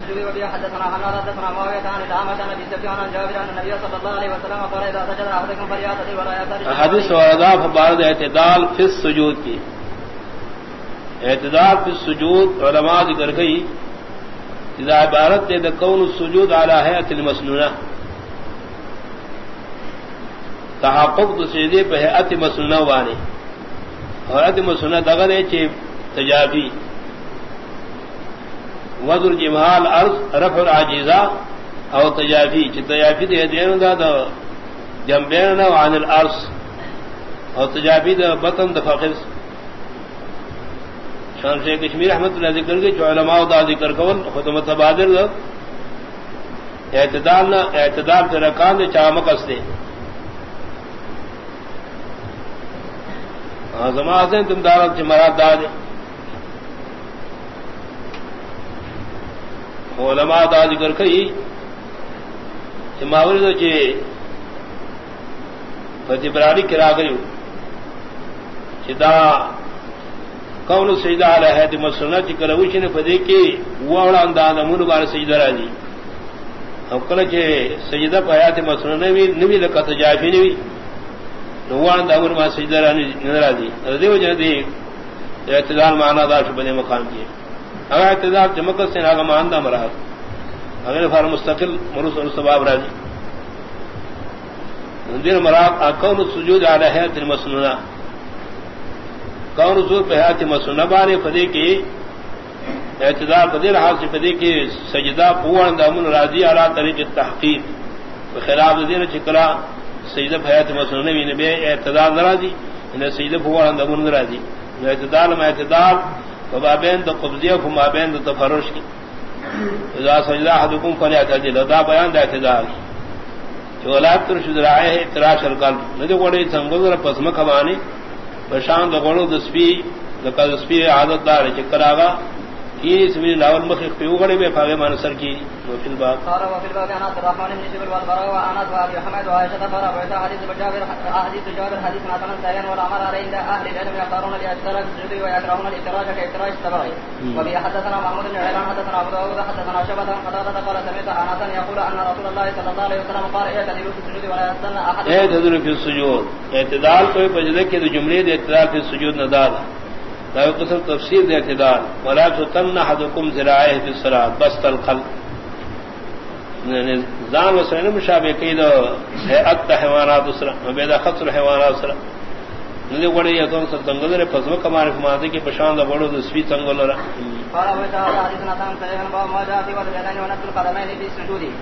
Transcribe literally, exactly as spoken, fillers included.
السجود وبه حدثنا حناد حدثنا معاوية عن الأعمش عن أبي سفيان عن جابر أن النبي صلى الله عليه وسلم قال إذا سجد أحدكم فليعتدل ولا يفترش. حدیث وردہ فبارد اعتدال فی السجود کی اعتدال فی السجود علماء ذکر گئی اذا عبارت دے کون السجود على هيئة المسنونہ تحقق سجدے پہ ہیئت مسنونہ وانے اور ہیئت مسنونہ دغل ہے چھ تجافی وذر جمال عرض رفع العاجزہ او تجافی چھ تجافی دے دین دا دا جنبین عن الارض اور تجافی دا بطن دا فقر شان شیخ کشمیر احمد اللہ ذکر کے جو علماء دا ذکر کون خود متبادر دا اعتدال نا اعتدال کے رکان دے چامک اس دے زمان سے تم دارت سے مراد دا دے علماء دا ذکر کئی کہ ماوری دا چے فتبراری کرا گئی چے دا کون سجدہ علی حید مسنہ چی کلوشن فدے کی ووڑا انداز امون بار سجدہ را دی او کل چے سجدہ پا حیات مسنہ نوی نوی لکا تجافی نوی ووڑا انداز امون بار سجدہ را دی دیو جنہ دی اعتدال معنی دا شبنے مقام کی اگر اعتدال چمکت سے ناگا ماندہ مراد اگر فار مستقل مرس اور سباب را دی دیر مراد کون السجود علی حیات المسنہ کون سجود پہ حیات مسنہ بانے فدے کی اعتدال بدیر حال سے فدے کی سجدہ قوان دامن راضی علی طریق التحقیق بخلاف دین چکلا سجدہ پہ حیات مسنہ بھی نبی اعتدال نرازی انہیں سجدہ قوان دامن راضی اعتدال میں اعتدال وبابین دا قبضیہ ومابین دا تفرش کی اذا سجدہ احدکم فلیعتدل دا بیان دا اعتدال جو اولاد تر شد رائے ہے اعتراش القلب ندی قوڑی سنگوزر پسمک ہمانی بشان دا قوڑو دسپی لکا دسپی عادت دار چکر آگا کی اسمی لاول مخیق پی اگڑی بے فاغی مانسر کی وفی الباب قال وفي الباب عن عبد الرحمن بن جبل والبراء وانس وابي حميد وعائشة فرا وعيسى حديث جابر حديث جابر حديث حسن سيئا والعمل عليه عند اهل العلم يختارون الاشتراك في السجود ويكرهون الاشتراك كاشتراك التبرع. وبه حدثنا محمود بن عيلان حدثنا ابو داود حدثنا شعبة قتادة قال سمعت انسا يقول ان رسول الله صلى الله عليه وسلم قال اعتدلوا في السجود ولا يستنى احد اعتدلوا في السجود اعتدال کوئی بجلے کے جملے دے اعتدال في السجود نداد لا قسم تفسیر دے اعتدال ولا تتن احدكم ذراعيه في الصلاه بسط القلب زان وسن مشابہ قید ہے حیوانات اسرا بيد خطر حیوانات اسرا ندی وڑی یہ تو تنگلے فزم کمار فمادی کی پشان دا بڑو دسوی تنگل را قال وجاء حديثنا تام سيئا ما جاء في وجه القدمين في السجود